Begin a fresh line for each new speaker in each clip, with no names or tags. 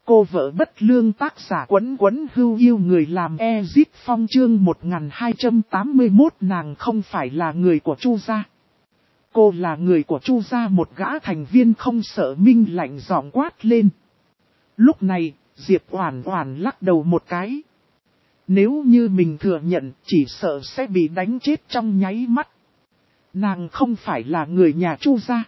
Cô vợ bất lương tác giả Quấn Quấn Hưu yêu người làm Ezip Phong chương 1281 nàng không phải là người của Chu gia. Cô là người của Chu gia, một gã thành viên không sợ Minh lạnh giọng quát lên. Lúc này, Diệp Oản Oản lắc đầu một cái. Nếu như mình thừa nhận chỉ sợ sẽ bị đánh chết trong nháy mắt. Nàng không phải là người nhà Chu gia.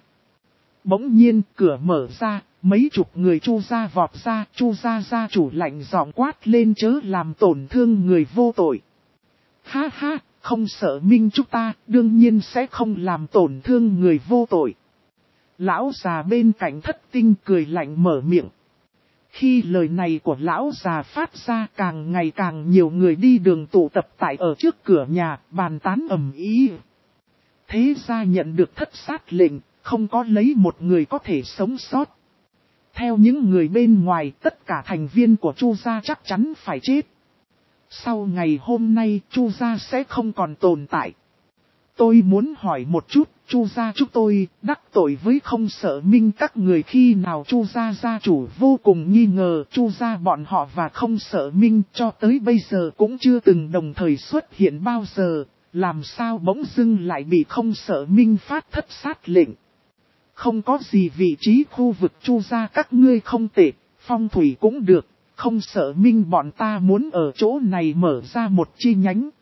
Bỗng nhiên cửa mở ra, mấy chục người Chu gia vọt ra, Chu gia gia chủ lạnh giọng quát lên chớ làm tổn thương người vô tội. Ha ha, không sợ Minh chúng ta, đương nhiên sẽ không làm tổn thương người vô tội. Lão già bên cạnh Thất Tinh cười lạnh mở miệng. Khi lời này của lão già phát ra, càng ngày càng nhiều người đi đường tụ tập tại ở trước cửa nhà, bàn tán ầm ĩ. Thế ra nhận được thất sát lệnh, không có lấy một người có thể sống sót. Theo những người bên ngoài, tất cả thành viên của Chu gia chắc chắn phải chết. Sau ngày hôm nay, Chu gia sẽ không còn tồn tại. Tôi muốn hỏi một chút, Chu gia chúng tôi đắc tội với không sợ Minh các người khi nào? Chu gia gia chủ vô cùng nghi ngờ. Chu gia bọn họ và không sợ Minh cho tới bây giờ cũng chưa từng đồng thời xuất hiện bao giờ. Làm sao bỗng dưng lại bị không sợ Minh phát thất sát lệnh? Không có gì, vị trí khu vực Chu gia các ngươi không tệ, phong thủy cũng được, không sợ Minh bọn ta muốn ở chỗ này mở ra một chi nhánh.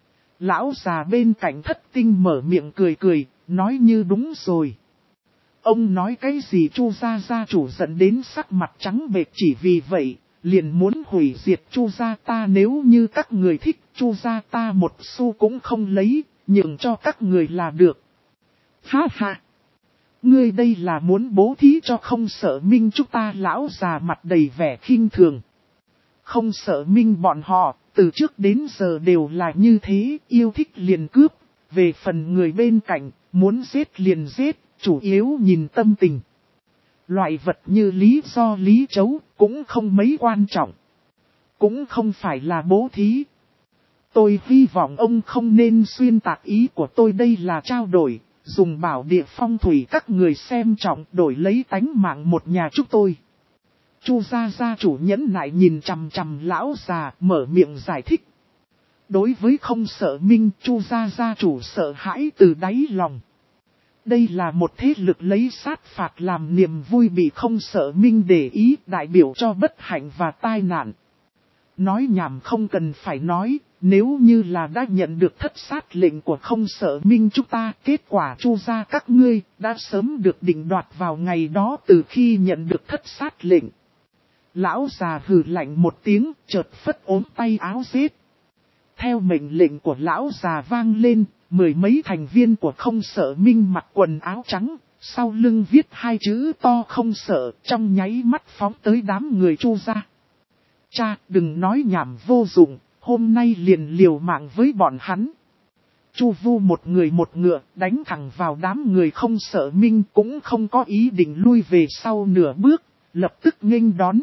Lão già bên cạnh Thất Tinh mở miệng cười cười, nói như đúng rồi. Ông nói cái gì? Chu gia gia chủ giận đến sắc mặt trắng bệch, chỉ vì vậy, liền muốn hủy diệt Chu gia ta. Nếu như các người thích, Chu gia ta một xu cũng không lấy, nhường cho các người là được. Ha ha! Ngươi đây là muốn bố thí cho không sợ Minh chúng ta? Lão già mặt đầy vẻ khinh thường. Không sợ Minh bọn họ, từ trước đến giờ đều là như thế, yêu thích liền cướp. Về phần người bên cạnh, muốn giết liền giết, chủ yếu nhìn tâm tình. Loại vật như lý do lý chấu, cũng không mấy quan trọng. Cũng không phải là bố thí. Tôi hy vọng ông không nên xuyên tạc ý của tôi, đây là trao đổi. Dùng bảo địa phong thủy các người xem trọng đổi lấy tánh mạng một nhà chúng tôi. Chu gia gia chủ nhẫn nại nhìn chằm chằm lão già, mở miệng giải thích. Đối với không sợ Minh, Chu gia gia chủ sợ hãi từ đáy lòng. Đây là một thế lực lấy sát phạt làm niềm vui, bị không sợ Minh để ý, đại biểu cho bất hạnh và tai nạn. Nói nhảm không cần phải nói, nếu như là đã nhận được thất sát lệnh của không sợ Minh chúng ta, kết quả Chu gia các ngươi đã sớm được định đoạt vào ngày đó từ khi nhận được thất sát lệnh. Lão già hừ lạnh một tiếng, chợt phất ốm tay áo giết. Theo mệnh lệnh của lão già vang lên, mười mấy thành viên của không sợ Minh mặc quần áo trắng, sau lưng viết hai chữ to không sợ, trong nháy mắt phóng tới đám người Chu gia. Cha, đừng nói nhảm vô dụng, hôm nay liền liều mạng với bọn hắn. Chu Vu một người một ngựa, đánh thẳng vào đám người không sợ Minh, cũng không có ý định lui về sau nửa bước, lập tức nghênh đón.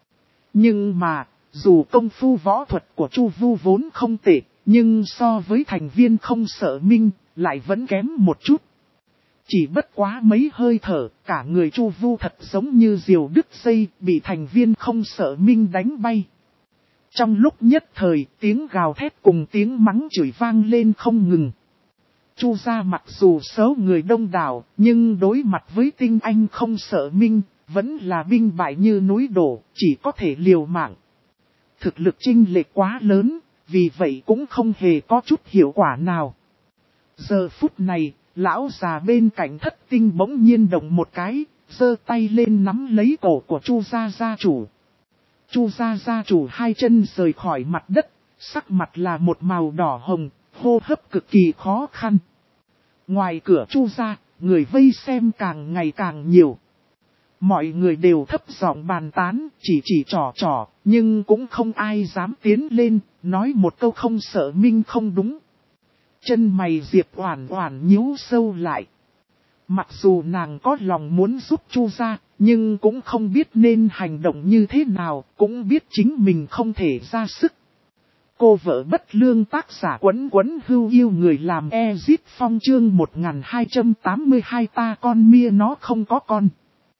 Nhưng mà, dù công phu võ thuật của Chu Vu vốn không tệ, nhưng so với thành viên không sợ Minh, lại vẫn kém một chút. Chỉ bất quá mấy hơi thở, cả người Chu Vu thật giống như diều đứt dây, bị thành viên không sợ Minh đánh bay. Trong lúc nhất thời, tiếng gào thét cùng tiếng mắng chửi vang lên không ngừng. Chu gia mặc dù số người đông đảo, nhưng đối mặt với tinh anh không sợ Minh, vẫn là binh bại như núi đổ, chỉ có thể liều mạng. Thực lực chênh lệch quá lớn, vì vậy cũng không hề có chút hiệu quả nào. Giờ phút này, lão già bên cạnh Thất Tinh bỗng nhiên động một cái, giơ tay lên nắm lấy cổ của Chu gia gia chủ. Chu gia gia chủ hai chân rời khỏi mặt đất, sắc mặt là một màu đỏ hồng, hô hấp cực kỳ khó khăn. Ngoài cửa Chu gia, người vây xem càng ngày càng nhiều. Mọi người đều thấp giọng bàn tán, chỉ trò, nhưng cũng không ai dám tiến lên, nói một câu không sợ Minh không đúng. Chân mày Diệp Oản Oản nhíu sâu lại. Mặc dù nàng có lòng muốn giúp Chu gia, nhưng cũng không biết nên hành động như thế nào, cũng biết chính mình không thể ra sức. Cô vợ bất lương tác giả Quấn Quấn Hưu yêu người làm Ezip Phong chương 1282 ta con mia nó không có con.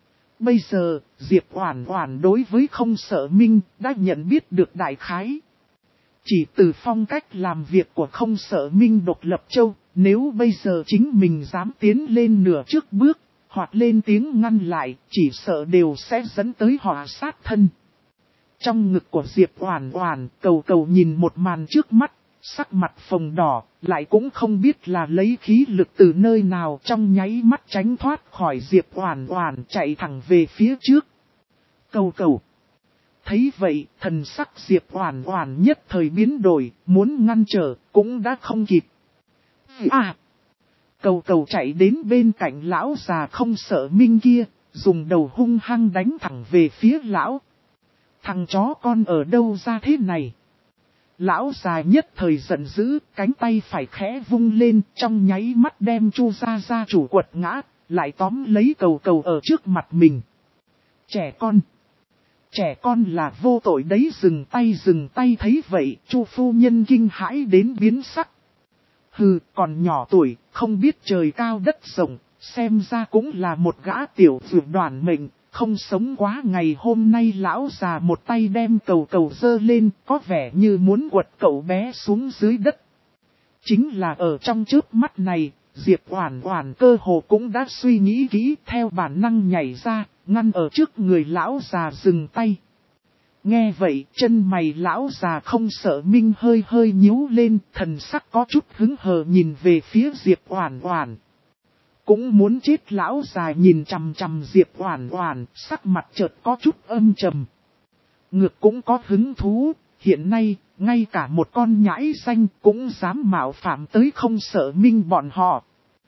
bây giờ, Diệp Oản Oản đối với Không Sợ Minh đã nhận biết được đại khái. Chỉ từ phong cách làm việc của Không Sợ Minh Độc Lập Châu, nếu bây giờ chính mình dám tiến lên nửa trước bước, hoặc lên tiếng ngăn lại, chỉ sợ đều sẽ dẫn tới họa sát thân. Trong ngực của Diệp Oản Oản, Cầu Cầu nhìn một màn trước mắt, sắc mặt phồng đỏ, lại cũng không biết là lấy khí lực từ nơi nào, trong nháy mắt tránh thoát khỏi Diệp Oản Oản, chạy thẳng về phía trước. Cầu Cầu. Thấy vậy, thần sắc Diệp Oản Oản nhất thời biến đổi, muốn ngăn trở, cũng đã không kịp. Cầu Cầu chạy đến bên cạnh lão già Không Sợ Minh kia, dùng đầu hung hăng đánh thẳng về phía lão. Thằng chó con ở đâu ra thế này? Lão già nhất thời giận dữ, cánh tay phải khẽ vung lên, trong nháy mắt đem Chu gia chủ quật ngã, lại tóm lấy Cầu Cầu ở trước mặt mình. Trẻ con là vô tội đấy, dừng tay thấy vậy, Chu phu nhân kinh hãi đến biến sắc. Hừ, còn nhỏ tuổi, không biết trời cao đất rộng, xem ra cũng là một gã tiểu vượt đoàn mệnh, không sống quá ngày hôm nay. Lão già một tay đem Cầu Cầu giơ lên, có vẻ như muốn quật cậu bé xuống dưới đất. Chính là ở trong chớp mắt này, Diệp Oản Oản cơ hồ cũng đã suy nghĩ kỹ, theo bản năng nhảy ra, ngăn ở trước người lão già dừng tay. Nghe vậy, chân mày lão già Không Sợ Minh hơi nhíu lên, thần sắc có chút hứng hờ nhìn về phía Diệp Oản Oản. Cũng muốn chết. Lão già nhìn chằm chằm Diệp Oản Oản, sắc mặt chợt có chút âm trầm. Ngược cũng có hứng thú, hiện nay, ngay cả một con nhãi xanh cũng dám mạo phạm tới Không Sợ Minh bọn họ.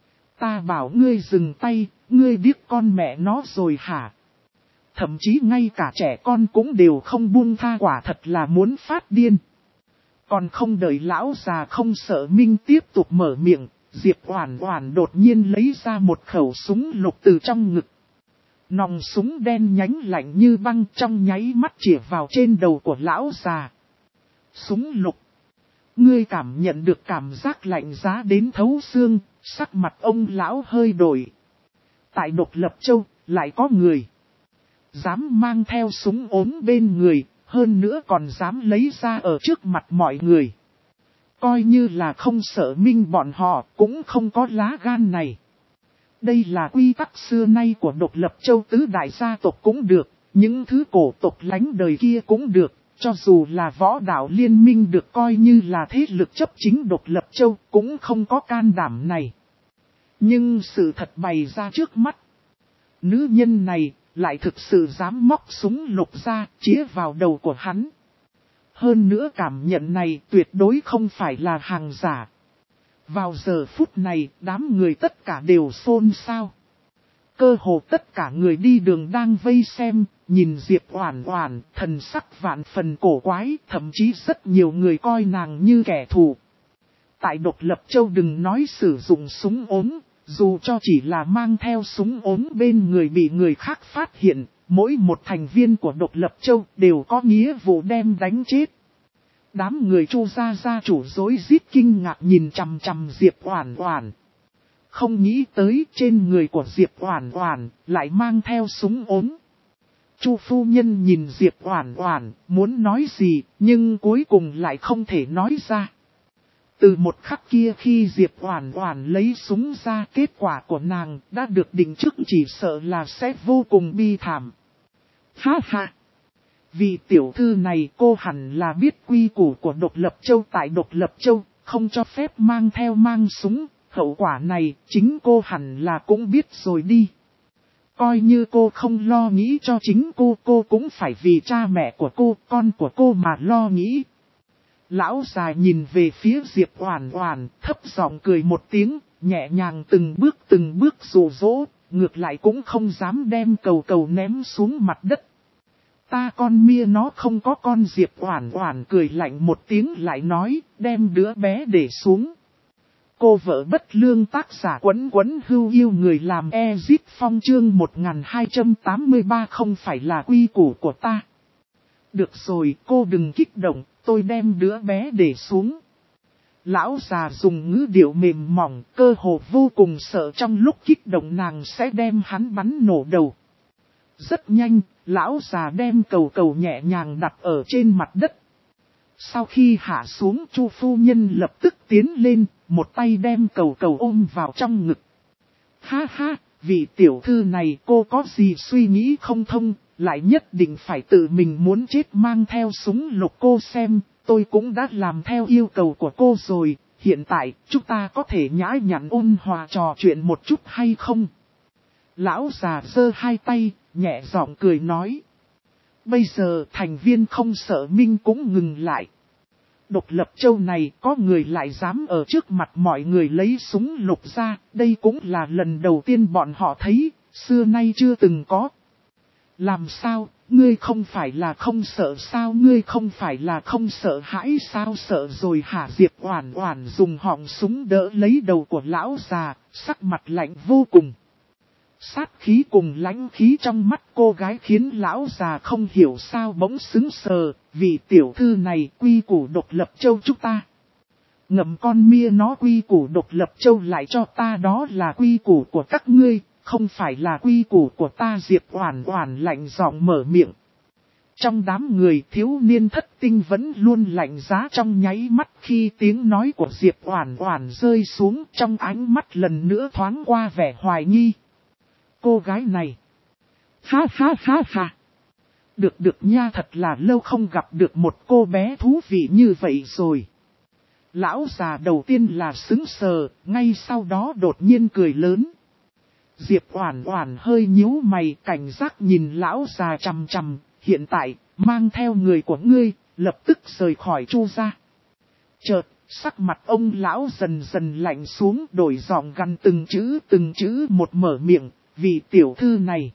Ta bảo ngươi dừng tay, ngươi điếc con mẹ nó rồi hả? Thậm chí ngay cả trẻ con cũng đều không buông tha, quả thật là muốn phát điên. Còn không đợi lão già Không Sợ Minh tiếp tục mở miệng, Diệp Oản Oản đột nhiên lấy ra một khẩu súng lục từ trong ngực. Nòng súng đen nhánh lạnh như băng, trong nháy mắt chĩa vào trên đầu của lão già. Súng lục. Ngươi cảm nhận được cảm giác lạnh giá đến thấu xương, sắc mặt ông lão hơi đổi. Tại Độc Lập Châu, lại có người dám mang theo súng ốm bên người, hơn nữa còn dám lấy ra ở trước mặt mọi người. Coi như là Không Sợ Minh bọn họ cũng không có lá gan này. Đây là quy tắc xưa nay của Độc Lập Châu, tứ đại gia tộc cũng được, những thứ cổ tộc lánh đời kia cũng được, cho dù là võ đạo liên minh được coi như là thế lực chấp chính Độc Lập Châu cũng không có can đảm này. Nhưng sự thật bày ra trước mắt. Nữ nhân này lại thực sự dám móc súng lục ra, chĩa vào đầu của hắn. Hơn nữa cảm nhận này tuyệt đối không phải là hàng giả. Vào giờ phút này, đám người tất cả đều xôn xao. Cơ hồ tất cả người đi đường đang vây xem, nhìn Diệp Oản Oản, thần sắc vạn phần cổ quái, thậm chí rất nhiều người coi nàng như kẻ thù. Tại Độc Lập Châu đừng nói sử dụng súng ốm, dù cho chỉ là mang theo súng ốm bên người bị người khác phát hiện, mỗi một thành viên của Độc Lập Châu đều có nghĩa vụ đem đánh chết. Đám người Chu gia chủ rối rít kinh ngạc nhìn chằm chằm Diệp Oản Oản. Không nghĩ tới trên người của Diệp Oản Oản lại mang theo súng ốm. Chu phu nhân nhìn Diệp Oản Oản, muốn nói gì, nhưng cuối cùng lại không thể nói ra. Từ một khắc kia khi Diệp Oản Oản lấy súng ra, kết quả của nàng đã được định trước, chỉ sợ là sẽ vô cùng bi thảm. Ha ha! Vì tiểu thư này cô hẳn là biết quy củ của Độc Lập Châu, tại Độc Lập Châu, không cho phép mang súng, hậu quả này chính cô hẳn là cũng biết rồi đi. Coi như cô không lo nghĩ cho chính cô cũng phải vì cha mẹ của cô, con của cô mà lo nghĩ. Lão già nhìn về phía Diệp Oản Oản, thấp giọng cười một tiếng, nhẹ nhàng từng bước dụ dỗ, ngược lại cũng không dám đem Cầu Cầu ném xuống mặt đất. Ta con mia nó không có con. Diệp Oản Oản cười lạnh một tiếng lại nói, đem đứa bé để xuống. Cô vợ bất lương, tác giả Quấn Quấn Hưu Yêu người làm Ezit Phong, chương 1283 không phải là quy củ của ta. Được rồi, cô đừng kích động, tôi đem đứa bé để xuống. Lão già dùng ngữ điệu mềm mỏng, cơ hồ vô cùng sợ trong lúc kích động nàng sẽ đem hắn bắn nổ đầu. Rất nhanh, lão già đem cầu cầu nhẹ nhàng đặt ở trên mặt đất. Sau khi hạ xuống, Chu phu nhân lập tức tiến lên, một tay đem cầu cầu ôm vào trong ngực. Ha ha, vị tiểu thư này cô có gì suy nghĩ không thông, lại nhất định phải tự mình muốn chết mang theo súng lục cô xem, tôi cũng đã làm theo yêu cầu của cô rồi, hiện tại chúng ta có thể nhã nhặn ôn hòa trò chuyện một chút hay không? Lão già giơ hai tay, nhẹ giọng cười nói. Bây giờ thành viên không sợ Minh cũng ngừng lại. Độc Lập Châu này có người lại dám ở trước mặt mọi người lấy súng lục ra, đây cũng là lần đầu tiên bọn họ thấy, xưa nay chưa từng có. Làm sao, ngươi không phải là không sợ sao, ngươi không phải là không sợ hãi sao, sợ rồi hả? Diệp Oản Oản dùng họng súng đỡ lấy đầu của lão già, sắc mặt lạnh vô cùng. Sát khí cùng lãnh khí trong mắt cô gái khiến lão già không hiểu sao bỗng sững sờ, vì tiểu thư này quy củ Độc Lập Châu chúng ta. Ngậm con mia nó quy củ Độc Lập Châu lại cho ta, đó là quy củ của các ngươi, không phải là quy củ của ta. Diệp Oản Oản lạnh giọng mở miệng. Trong đám người thiếu niên Thất Tinh vẫn luôn lạnh giá trong nháy mắt khi tiếng nói của Diệp Oản Oản rơi xuống, trong ánh mắt lần nữa thoáng qua vẻ hoài nghi. Cô gái này. Ha ha ha ha. Được nha, thật là lâu không gặp được một cô bé thú vị như vậy rồi. Lão già đầu tiên là sững sờ, ngay sau đó đột nhiên cười lớn. Diệp Oản Oản hơi nhíu mày, cảnh giác nhìn lão già chằm chằm, hiện tại, mang theo người của ngươi, lập tức rời khỏi Chu gia. Chợt, sắc mặt ông lão dần dần lạnh xuống, đổi giọng gằn từng chữ một mở miệng. Vì tiểu thư này,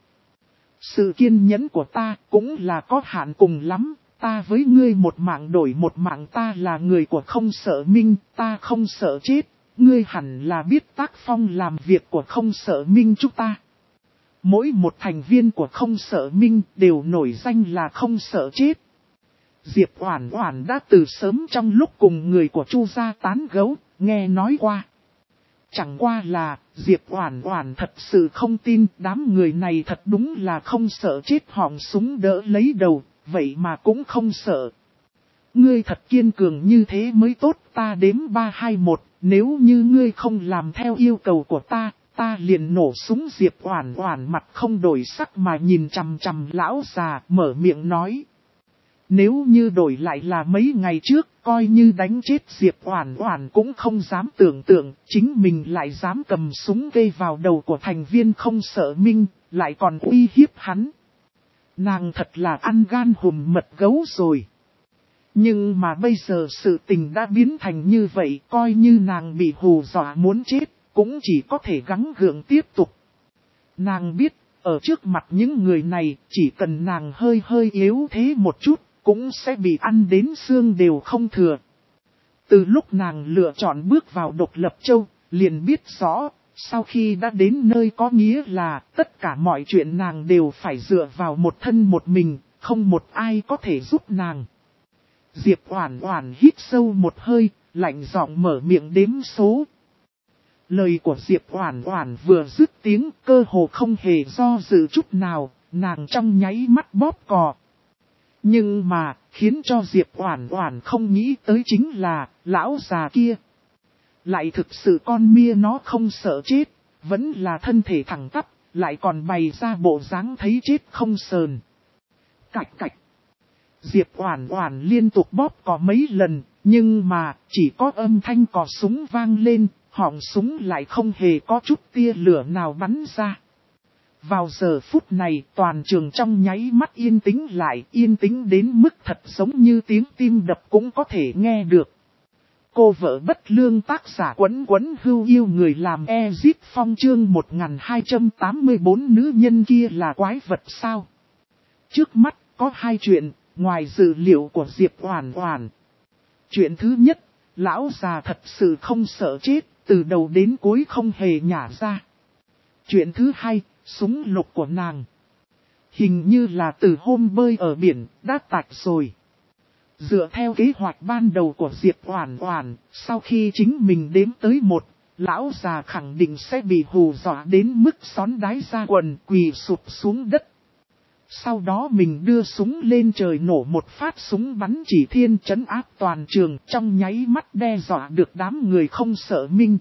sự kiên nhẫn của ta cũng là có hạn, cùng lắm, ta với ngươi một mạng đổi một mạng, ta là người của Không Sợ Minh, ta không sợ chết, ngươi hẳn là biết tác phong làm việc của Không Sợ Minh chúng ta. Mỗi một thành viên của Không Sợ Minh đều nổi danh là không sợ chết. Diệp Oản Oản đã từ sớm trong lúc cùng người của Chu gia tán gẫu, nghe nói qua. Chẳng qua là, Diệp Oản Oản thật sự không tin đám người này thật đúng là không sợ chết, họng súng đỡ lấy đầu, vậy mà cũng không sợ. Ngươi thật kiên cường như thế mới tốt, ta đếm 3, 2, 1, nếu như ngươi không làm theo yêu cầu của ta, ta liền nổ súng. Diệp Oản Oản mặt không đổi sắc mà nhìn chằm chằm lão già, mở miệng nói. Nếu như đổi lại là mấy ngày trước, coi như đánh chết Diệp Oản Oản cũng không dám tưởng tượng, chính mình lại dám cầm súng gây vào đầu của thành viên Không Sợ Minh, lại còn uy hiếp hắn. Nàng thật là ăn gan hùm mật gấu rồi. Nhưng mà bây giờ sự tình đã biến thành như vậy, coi như nàng bị hù dọa muốn chết, cũng chỉ có thể gắng gượng tiếp tục. Nàng biết, ở trước mặt những người này, chỉ cần nàng hơi yếu thế một chút, cũng sẽ bị ăn đến xương đều không thừa. Từ lúc nàng lựa chọn bước vào Độc Lập Châu, liền biết rõ, sau khi đã đến nơi có nghĩa là tất cả mọi chuyện nàng đều phải dựa vào một thân một mình, không một ai có thể giúp nàng. Diệp Oản Oản hít sâu một hơi, lạnh giọng mở miệng đếm số. Lời của Diệp Oản Oản vừa dứt tiếng, cơ hồ không hề do dự chút nào, nàng trong nháy mắt bóp cò. Nhưng mà, khiến cho Diệp Oản Oản không nghĩ tới chính là, lão già kia lại thực sự con mia nó không sợ chết, vẫn là thân thể thẳng tắp, lại còn bày ra bộ dáng thấy chết không sờn. Cạch cạch. Diệp Oản Oản liên tục bóp cò mấy lần, nhưng mà chỉ có âm thanh cò súng vang lên, họng súng lại không hề có chút tia lửa nào bắn ra. Vào giờ phút này, toàn trường trong nháy mắt yên tĩnh lại, yên tĩnh đến mức thật giống như tiếng tim đập cũng có thể nghe được. Cô vợ bất lương tác giả Quấn Quấn Hưu yêu người làm Ezip Phong chương 1284 nữ nhân kia là quái vật sao? Trước mắt, có hai chuyện, ngoài dự liệu của Diệp Oản Oản. Chuyện thứ nhất, lão già thật sự không sợ chết, từ đầu đến cuối không hề nhả ra. Chuyện thứ hai, súng lục của nàng hình như là từ hôm bơi ở biển, đã tạch rồi. Dựa theo kế hoạch ban đầu của Diệp Oản Oản, sau khi chính mình đếm tới 1, lão già khẳng định sẽ bị hù dọa đến mức xón đái ra quần, quỳ sụp xuống đất. Sau đó mình đưa súng lên trời nổ một phát súng bắn chỉ thiên trấn áp toàn trường, trong nháy mắt đe dọa được đám người không sợ Minh.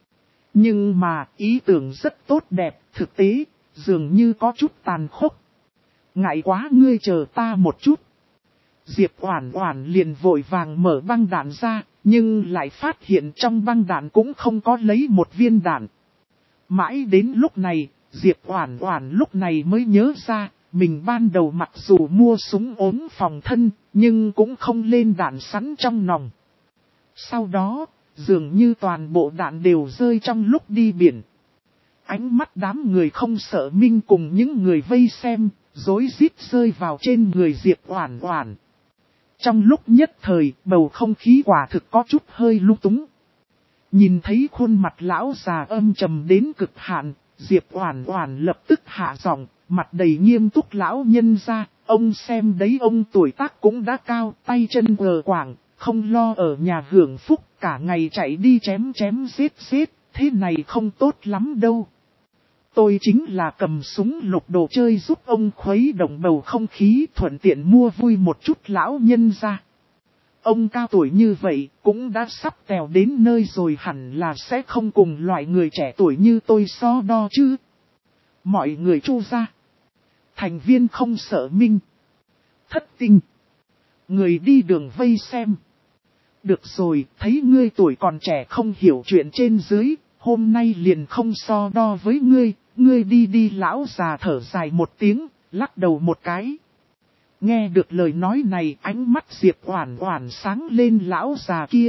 Nhưng mà ý tưởng rất tốt đẹp, thực tế, dường như có chút tàn khốc. Ngại quá ngươi chờ ta một chút. Diệp Oản Oản liền vội vàng mở băng đạn ra, nhưng lại phát hiện trong băng đạn cũng không có lấy một viên đạn. Mãi đến lúc này, Diệp Oản Oản lúc này mới nhớ ra, mình ban đầu mặc dù mua súng ốm phòng thân, nhưng cũng không lên đạn sẵn trong nòng. Sau đó, dường như toàn bộ đạn đều rơi trong lúc đi biển. Ánh mắt đám người không sợ Minh cùng những người vây xem, rối rít rơi vào trên người Diệp Oản Oản. Trong lúc nhất thời, bầu không khí quả thực có chút hơi lung túng. Nhìn thấy khuôn mặt lão già âm trầm đến cực hạn, Diệp Oản Oản lập tức hạ giọng, mặt đầy nghiêm túc lão nhân ra, ông xem đấy, ông tuổi tác cũng đã cao, tay chân quờ quạng, không lo ở nhà hưởng phúc, cả ngày chạy đi chém chém giết giết, thế này không tốt lắm đâu. Tôi chính là cầm súng lục đồ chơi giúp ông khuấy động bầu không khí, thuận tiện mua vui một chút lão nhân ra. Ông cao tuổi như vậy cũng đã sắp tèo đến nơi rồi, hẳn là sẽ không cùng loại người trẻ tuổi như tôi so đo chứ. Mọi người Chu gia, thành viên không sợ Minh, Thất Tinh, người đi đường vây xem. Được rồi, thấy ngươi tuổi còn trẻ không hiểu chuyện trên dưới, hôm nay liền không so đo với ngươi, ngươi đi đi. Lão già thở dài một tiếng, lắc đầu một cái. Nghe được lời nói này, ánh mắt Diệp Oản Oản sáng lên lão già kia.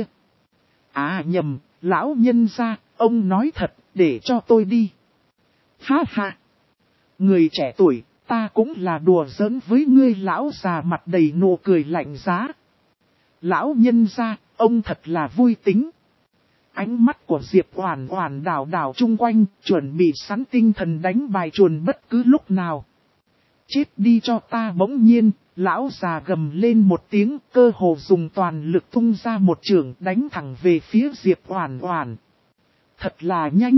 À nhầm, lão nhân gia, ông nói thật, để cho tôi đi. Ha ha, người trẻ tuổi, ta cũng là đùa giỡn với ngươi. Lão già mặt đầy nụ cười lạnh giá. Lão nhân gia, ông thật là vui tính. Ánh mắt của Diệp Oản Oản đảo đảo chung quanh, chuẩn bị sẵn tinh thần đánh bài chuồn bất cứ lúc nào. Chết đi cho ta. Bỗng nhiên, lão già gầm lên một tiếng, cơ hồ dùng toàn lực tung ra một chưởng đánh thẳng về phía Diệp Oản Oản. Thật là nhanh.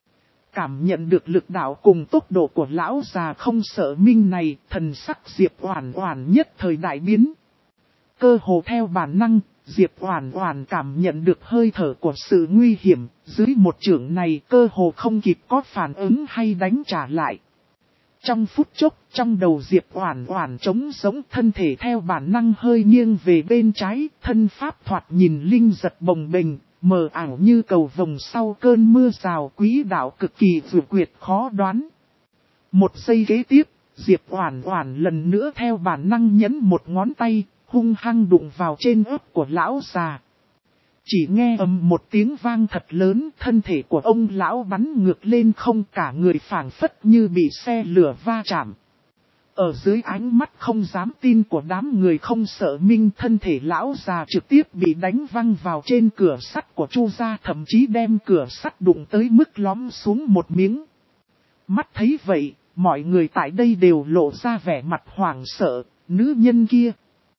Cảm nhận được lực đạo cùng tốc độ của lão già không sợ Minh này, thần sắc Diệp Oản Oản nhất thời đại biến. Cơ hồ theo bản năng, Diệp Oản Oản cảm nhận được hơi thở của sự nguy hiểm, dưới một chưởng này cơ hồ không kịp có phản ứng hay đánh trả lại. Trong phút chốc, trong đầu Diệp Oản Oản trống sống, thân thể theo bản năng hơi nghiêng về bên trái, thân pháp thoạt nhìn linh giật bồng bềnh, mờ ảo như cầu vồng sau cơn mưa rào, quỹ đạo cực kỳ vượt quyệt khó đoán. Một giây kế tiếp, Diệp Oản Oản lần nữa theo bản năng nhấn một ngón tay, hung hăng đụng vào trên ớt của lão già. Chỉ nghe ầm một tiếng vang thật lớn, thân thể của ông lão bắn ngược lên không, cả người phảng phất như bị xe lửa va chạm. Ở dưới ánh mắt không dám tin của đám người không sợ Minh, thân thể lão già trực tiếp bị đánh văng vào trên cửa sắt của Chu gia, thậm chí đem cửa sắt đụng tới mức lõm xuống một miếng. Mắt thấy vậy, mọi người tại đây đều lộ ra vẻ mặt hoảng sợ. Nữ nhân kia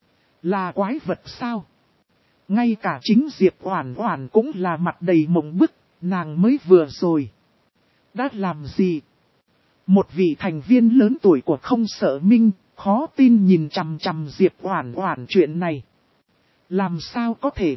là quái vật sao? Ngay cả chính Diệp Oản Oản cũng là mặt đầy mộng bức, nàng mới vừa rồi đã làm gì? Một vị thành viên lớn tuổi của không sợ Minh, khó tin nhìn chằm chằm Diệp Oản Oản. Chuyện này làm sao có thể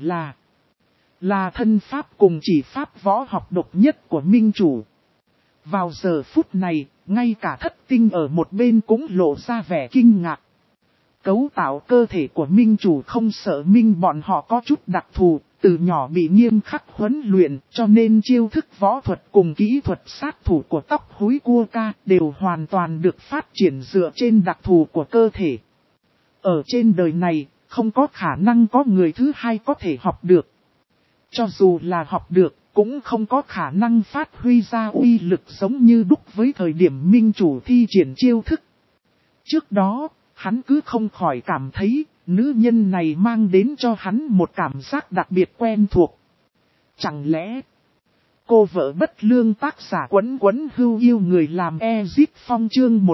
là thân pháp cùng chỉ pháp võ học độc nhất của Minh chủ. Vào giờ phút này, ngay cả Thất Tinh ở một bên cũng lộ ra vẻ kinh ngạc. Cấu tạo cơ thể của Minh chủ không sợ Minh bọn họ có chút đặc thù, từ nhỏ bị nghiêm khắc huấn luyện, cho nên chiêu thức võ thuật cùng kỹ thuật sát thủ của tóc húi cua ca đều hoàn toàn được phát triển dựa trên đặc thù của cơ thể. Ở trên đời này, không có khả năng có người thứ hai có thể học được. Cho dù là học được, cũng không có khả năng phát huy ra uy lực giống như đúc với thời điểm Minh chủ thi triển chiêu thức. Trước đó, hắn cứ không khỏi cảm thấy, nữ nhân này mang đến cho hắn một cảm giác đặc biệt quen thuộc. Chẳng lẽ, cô vợ bất lương tác giả Quấn Quấn Hưu Yêu người làm Ezit Phong chương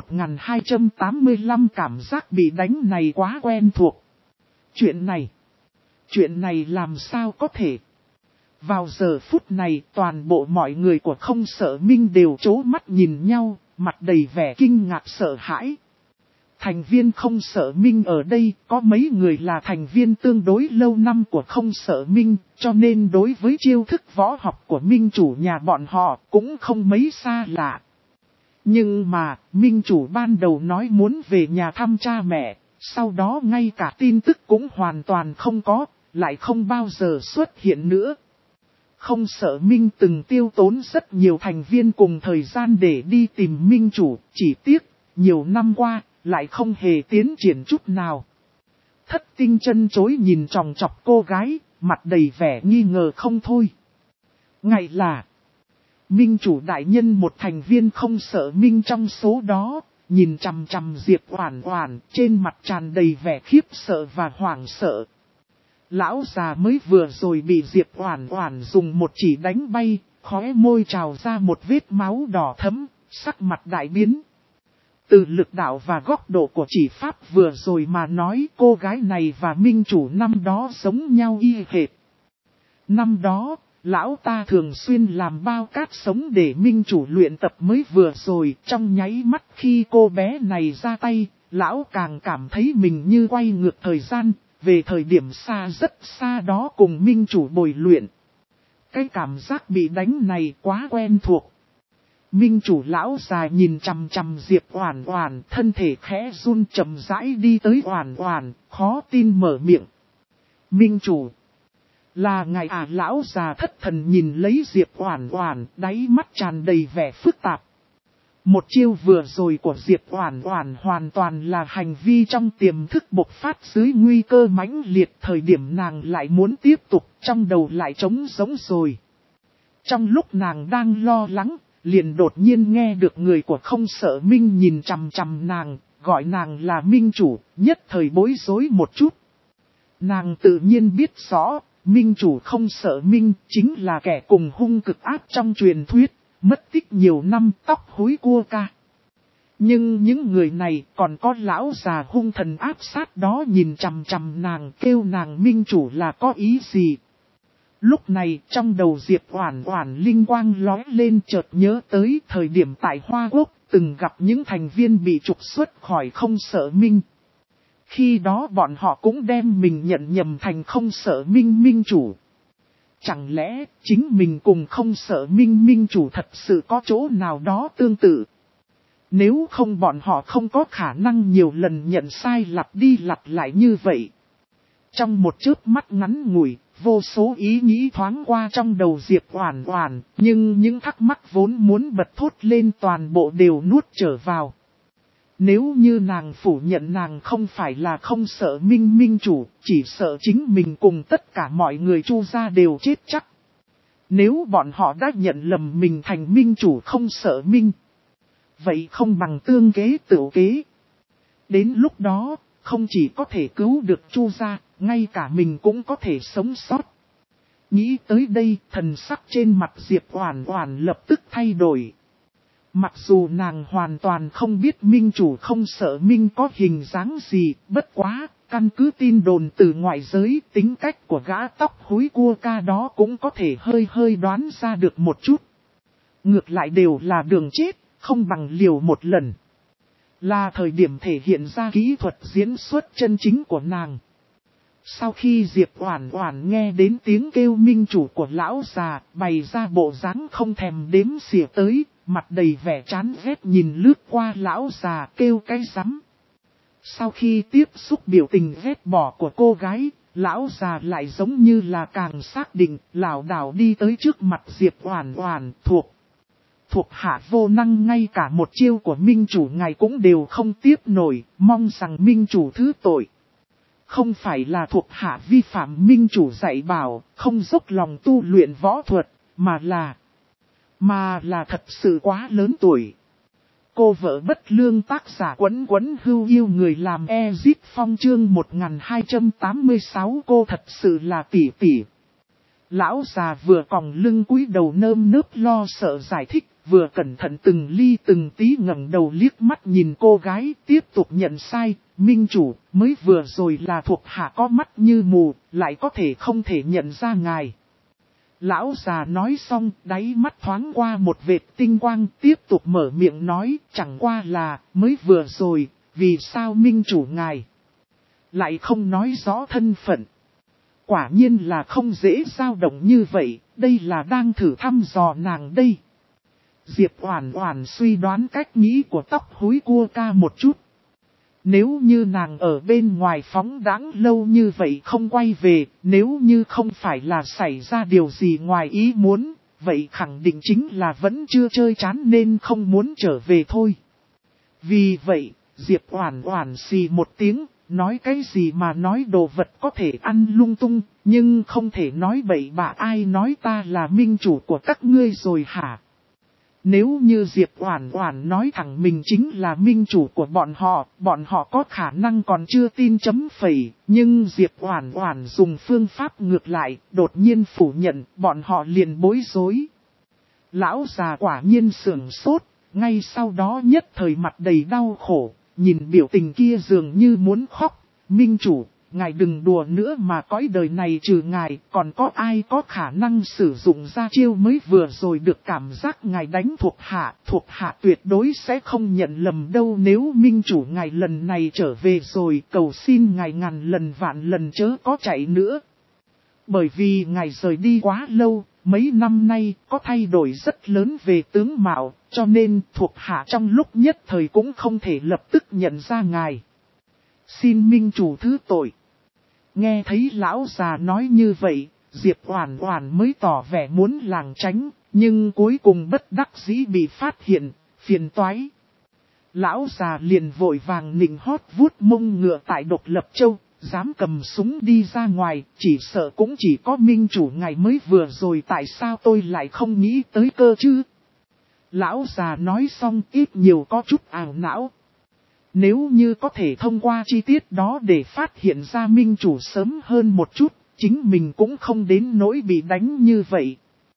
1285 cảm giác bị đánh này quá quen thuộc. Chuyện này làm sao có thể? Vào giờ phút này, toàn bộ mọi người của không sợ Minh đều trố mắt nhìn nhau, mặt đầy vẻ kinh ngạc sợ hãi. Thành viên không sợ minh ở đây có mấy người là thành viên tương đối lâu năm của không sợ minh, cho nên đối với chiêu thức võ học của minh chủ nhà bọn họ cũng không mấy xa lạ. Nhưng mà, minh chủ ban đầu nói muốn về nhà thăm cha mẹ, sau đó ngay cả tin tức cũng hoàn toàn không có, lại không bao giờ xuất hiện nữa. Không sợ minh từng tiêu tốn rất nhiều thành viên cùng thời gian để đi tìm minh chủ, chỉ tiếc, nhiều năm qua, lại không hề tiến triển chút nào. Thất tinh chân chối nhìn chòng chọc cô gái, mặt đầy vẻ nghi ngờ không thôi. Ngày là minh chủ đại nhân một thành viên không sợ minh trong số đó, nhìn chằm chằm Diệp Oản Oản, trên mặt tràn đầy vẻ khiếp sợ và hoảng sợ. Lão già mới vừa rồi bị Diệp Oản Oản dùng một chỉ đánh bay, khóe môi trào ra một vết máu đỏ thẫm, sắc mặt đại biến. Từ lực đạo và góc độ của chỉ pháp vừa rồi mà nói, cô gái này và minh chủ năm đó giống nhau y hệt. Năm đó, lão ta thường xuyên làm bao cát sống để minh chủ luyện tập mới vừa rồi, trong nháy mắt khi cô bé này ra tay, lão càng cảm thấy mình như quay ngược thời gian, về thời điểm xa rất xa đó cùng minh chủ bồi luyện. Cái cảm giác bị đánh này quá quen thuộc. Minh chủ lão già nhìn chằm chằm Diệp Oản Oản, thân thể khẽ run chậm rãi đi tới Oản Oản, khó tin mở miệng. Minh chủ, là ngài à? Lão già thất thần nhìn lấy Diệp Oản Oản, đáy mắt tràn đầy vẻ phức tạp. Một chiêu vừa rồi của Diệp Oản Oản hoàn toàn là hành vi trong tiềm thức bộc phát dưới nguy cơ mãnh liệt, thời điểm nàng lại muốn tiếp tục, trong đầu lại trống rỗng rồi. Trong lúc nàng đang lo lắng, liền đột nhiên nghe được người của không sợ minh nhìn chằm chằm nàng, gọi nàng là minh chủ, nhất thời bối rối một chút. Nàng tự nhiên biết rõ, minh chủ không sợ minh chính là kẻ cùng hung cực ác trong truyền thuyết, mất tích nhiều năm tóc hối cua ca. Nhưng những người này còn có lão già hung thần áp sát đó nhìn chằm chằm nàng, kêu nàng minh chủ là có ý gì. Lúc này trong đầu Diệp Oản Oản linh quang lóe lên, chợt nhớ tới thời điểm tại Hoa Quốc từng gặp những thành viên bị trục xuất khỏi không sợ minh. Khi đó bọn họ cũng đem mình nhận nhầm thành không sợ minh minh chủ. Chẳng lẽ chính mình cùng không sợ minh minh chủ thật sự có chỗ nào đó tương tự? Nếu không bọn họ không có khả năng nhiều lần nhận sai lặp đi lặp lại như vậy. Trong một chớp mắt ngắn ngủi, vô số ý nghĩ thoáng qua trong đầu Diệp Oản Oản, nhưng những thắc mắc vốn muốn bật thốt lên toàn bộ đều nuốt trở vào. Nếu như nàng phủ nhận nàng không phải là không sợ minh minh chủ, chỉ sợ chính mình cùng tất cả mọi người Chu gia đều chết chắc. Nếu bọn họ đã nhận lầm mình thành minh chủ không sợ minh, vậy không bằng tương kế tựu kế. Đến lúc đó, không chỉ có thể cứu được Chu gia, ngay cả mình cũng có thể sống sót. Nghĩ tới đây, thần sắc trên mặt Diệp Oản Oản lập tức thay đổi. Mặc dù nàng hoàn toàn không biết minh chủ không sợ minh có hình dáng gì, bất quá, căn cứ tin đồn từ ngoại giới, tính cách của gã tóc húi cua ca đó cũng có thể hơi hơi đoán ra được một chút. Ngược lại đều là đường chết, không bằng liều một lần. Là thời điểm thể hiện ra kỹ thuật diễn xuất chân chính của nàng. Sau khi Diệp Oản Oản nghe đến tiếng kêu minh chủ của lão già, bày ra bộ dáng không thèm đếm xỉa tới, mặt đầy vẻ chán ghét nhìn lướt qua lão già kêu cái rắm. Sau khi tiếp xúc biểu tình ghét bỏ của cô gái, lão già lại giống như là càng xác định, lảo đảo đi tới trước mặt Diệp Oản Oản, thuộc hạ vô năng, ngay cả một chiêu của minh chủ ngài cũng đều không tiếp nổi, mong rằng minh chủ thứ tội. Không phải là thuộc hạ vi phạm minh chủ dạy bảo, không dốc lòng tu luyện võ thuật, mà là thật sự quá lớn tuổi. Cô vợ bất lương, tác giả Quấn Quấn Hưu Yêu người làm Ezit Phong, chương 1286. Cô thật sự là tỷ tỷ. Lão già vừa còng lưng cúi đầu nơm nớp lo sợ giải thích, vừa cẩn thận từng ly từng tí ngẩng đầu liếc mắt nhìn cô gái, tiếp tục nhận sai. Minh chủ, mới vừa rồi là thuộc hạ có mắt như mù, lại có thể không thể nhận ra ngài. Lão già nói xong, đáy mắt thoáng qua một vệt tinh quang, tiếp tục mở miệng nói, chẳng qua là, mới vừa rồi, vì sao minh chủ ngài lại không nói rõ thân phận. Quả nhiên là không dễ dao động như vậy, đây là đang thử thăm dò nàng đây. Diệp Oản Oản suy đoán cách nghĩ của tóc húi cua ca một chút. Nếu như nàng ở bên ngoài phóng đãng lâu như vậy không quay về, nếu như không phải là xảy ra điều gì ngoài ý muốn, vậy khẳng định chính là vẫn chưa chơi chán nên không muốn trở về thôi. Vì vậy, Diệp Oản Oản xì một tiếng, nói cái gì mà nói đồ vật có thể ăn lung tung, nhưng không thể nói bậy bạ. Ai nói ta là minh chủ của các ngươi rồi hả? Nếu như Diệp Oản Oản nói thẳng mình chính là minh chủ của bọn họ có khả năng còn chưa tin chấm phẩy, nhưng Diệp Oản Oản dùng phương pháp ngược lại, đột nhiên phủ nhận, bọn họ liền bối rối. Lão già quả nhiên sửng sốt, ngay sau đó nhất thời mặt đầy đau khổ, nhìn biểu tình kia dường như muốn khóc. Minh chủ, ngài đừng đùa nữa mà cõi đời này trừ ngài, còn có ai có khả năng sử dụng ra chiêu mới vừa rồi được cảm giác ngài đánh thuộc hạ tuyệt đối sẽ không nhận lầm đâu. Nếu minh chủ ngài lần này trở về rồi, cầu xin ngài ngàn lần vạn lần chớ có chạy nữa. Bởi vì ngài rời đi quá lâu, mấy năm nay có thay đổi rất lớn về tướng mạo, cho nên thuộc hạ trong lúc nhất thời cũng không thể lập tức nhận ra ngài. Xin minh chủ thứ tội. Nghe thấy lão già nói như vậy, Diệp Oản Oản mới tỏ vẻ muốn lảng tránh, nhưng cuối cùng bất đắc dĩ bị phát hiện, phiền toái. Lão già liền vội vàng nịnh hót vuốt mông ngựa tại Độc Lập Châu, dám cầm súng đi ra ngoài, chỉ sợ cũng chỉ có minh chủ ngài mới vừa rồi, tại sao tôi lại không nghĩ tới cơ chứ? Lão già nói xong ít nhiều có chút ảo não. Nếu như có thể thông qua chi tiết đó để phát hiện ra minh chủ sớm hơn một chút, chính mình cũng không đến nỗi bị đánh như vậy.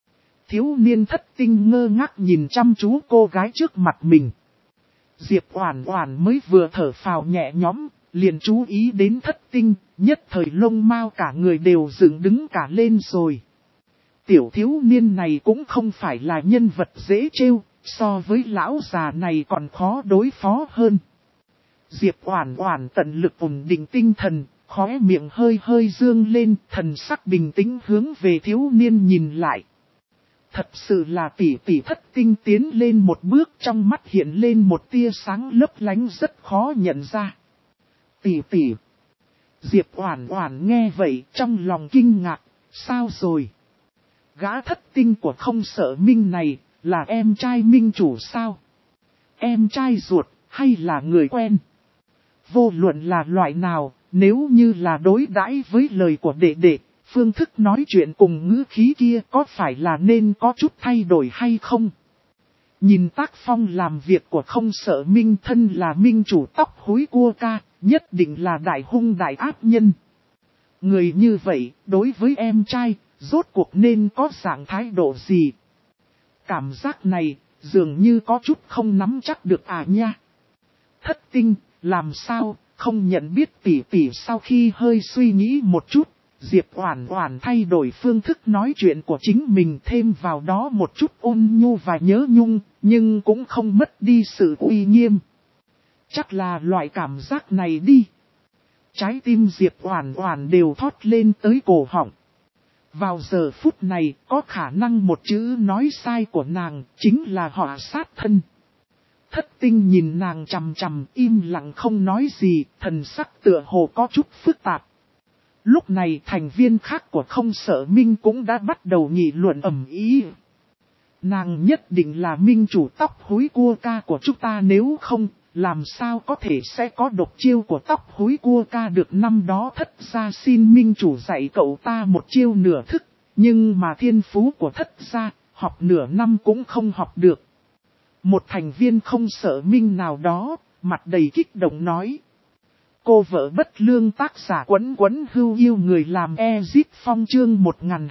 Thiếu niên Thất Tinh ngơ ngác nhìn chăm chú cô gái trước mặt mình. Diệp Oản Oản mới vừa thở phào nhẹ nhõm, liền chú ý đến Thất Tinh, nhất thời lông mao cả người đều dựng đứng cả lên rồi. Tiểu thiếu niên này cũng không phải là nhân vật dễ trêu, so với lão già này còn khó đối phó hơn. Diệp Oản Oản tận lực ổn định tinh thần, khóe miệng hơi hơi dương lên, thần sắc bình tĩnh hướng về thiếu niên nhìn lại. Thật sự là tỷ tỷ Thất Tinh tiến lên một bước, trong mắt hiện lên một tia sáng lấp lánh rất khó nhận ra. Tỷ tỷ. Diệp Oản Oản nghe vậy trong lòng kinh ngạc, sao rồi? Gã Thất Tinh của Không Sợ Minh này là em trai minh chủ sao? Em trai ruột hay là người quen? Vô luận là loại nào, nếu như là đối đãi với lời của đệ đệ, phương thức nói chuyện cùng ngữ khí kia có phải là nên có chút thay đổi hay không? Nhìn tác phong làm việc của Không Sợ Minh, thân là minh chủ tóc húi cua ca, nhất định là đại hung đại ác nhân. Người như vậy, đối với em trai, rốt cuộc nên có dạng thái độ gì? Cảm giác này, dường như có chút không nắm chắc được nha. Thất Tinh, làm sao, không nhận biết tỷ tỷ. Sau khi hơi suy nghĩ một chút, Diệp Oản Oản thay đổi phương thức nói chuyện của chính mình, thêm vào đó một chút ôn nhu và nhớ nhung, nhưng cũng không mất đi sự uy nghiêm. Chắc là loại cảm giác này đi. Trái tim Diệp Oản Oản đều thót lên tới cổ họng. Vào giờ phút này, có khả năng một chữ nói sai của nàng chính là họa sát thân. Thất Tinh nhìn nàng chằm chằm, im lặng không nói gì, thần sắc tựa hồ có chút phức tạp. Lúc này thành viên khác của Không Sợ Minh cũng đã bắt đầu nghị luận ầm ĩ. Nàng nhất định là minh chủ tóc húi cua ca của chúng ta, nếu không, làm sao có thể sẽ có độc chiêu của tóc húi cua ca được. Năm đó Thất gia xin minh chủ dạy cậu ta một chiêu nửa thức, nhưng mà thiên phú của Thất gia, học nửa năm cũng không học được. Một thành viên Không Sợ Minh nào đó, mặt đầy kích động nói. Cô vợ bất lương tác giả Quấn Quấn Hưu Yêu Người Làm Ezip Phong chương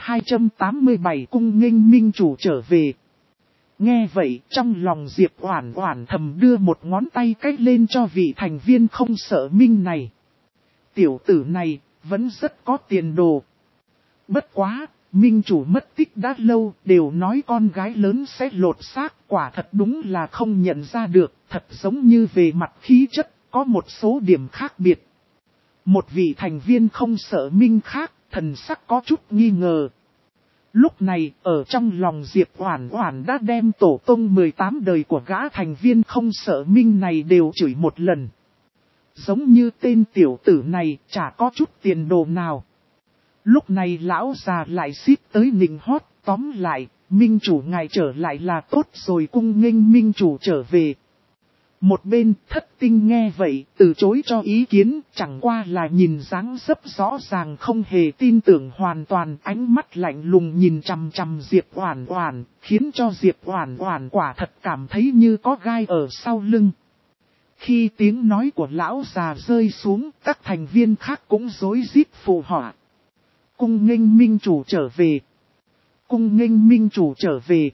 1287 cung nghênh minh chủ trở về. Nghe vậy, trong lòng Diệp Oản Oản thầm đưa một ngón tay cách lên cho vị thành viên Không Sợ Minh này. Tiểu tử này, vẫn rất có tiền đồ. Bất quá, minh chủ mất tích đã lâu, đều nói con gái lớn sẽ lột xác, quả thật đúng là không nhận ra được, thật giống như về mặt khí chất, có một số điểm khác biệt. Một vị thành viên không sợ minh khác, thần sắc có chút nghi ngờ. Lúc này, ở trong lòng Diệp Oản Oản đã đem tổ tông 18 đời của gã thành viên không sợ minh này đều chửi một lần. Giống như tên tiểu tử này chả có chút tiền đồ nào. Lúc này lão già lại xít tới nịnh hót, tóm lại, minh chủ ngài trở lại là tốt rồi, cung nghênh minh chủ trở về. Một bên Thất Tinh nghe vậy, từ chối cho ý kiến, chẳng qua là nhìn dáng dấp rõ ràng không hề tin tưởng, hoàn toàn ánh mắt lạnh lùng nhìn chằm chằm Diệp Oản Oản, khiến cho Diệp Oản Oản quả thật cảm thấy như có gai ở sau lưng. Khi tiếng nói của lão già rơi xuống, các thành viên khác cũng rối rít phụ họa. Cung nghênh minh chủ trở về. Cung nghênh minh chủ trở về.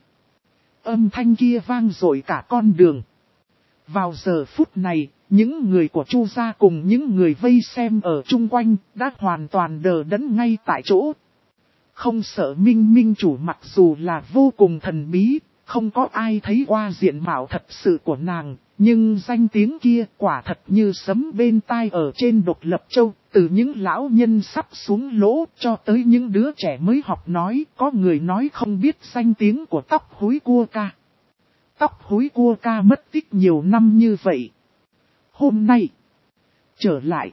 Âm thanh kia vang dội cả con đường. Vào giờ phút này, những người của Chu gia cùng những người vây xem ở chung quanh đã hoàn toàn đờ đẫn ngay tại chỗ. Không sợ minh chủ mặc dù là vô cùng thần bí, không có ai thấy qua diện mạo thật sự của nàng, nhưng danh tiếng kia quả thật như sấm bên tai ở trên Độc Lập Châu, từ những lão nhân sắp xuống lỗ cho tới những đứa trẻ mới học nói, có người nói không biết danh tiếng của Tóc Húi Cua Ca. Tóc Húi Cua Ca mất tích nhiều năm như vậy. Hôm nay, trở lại.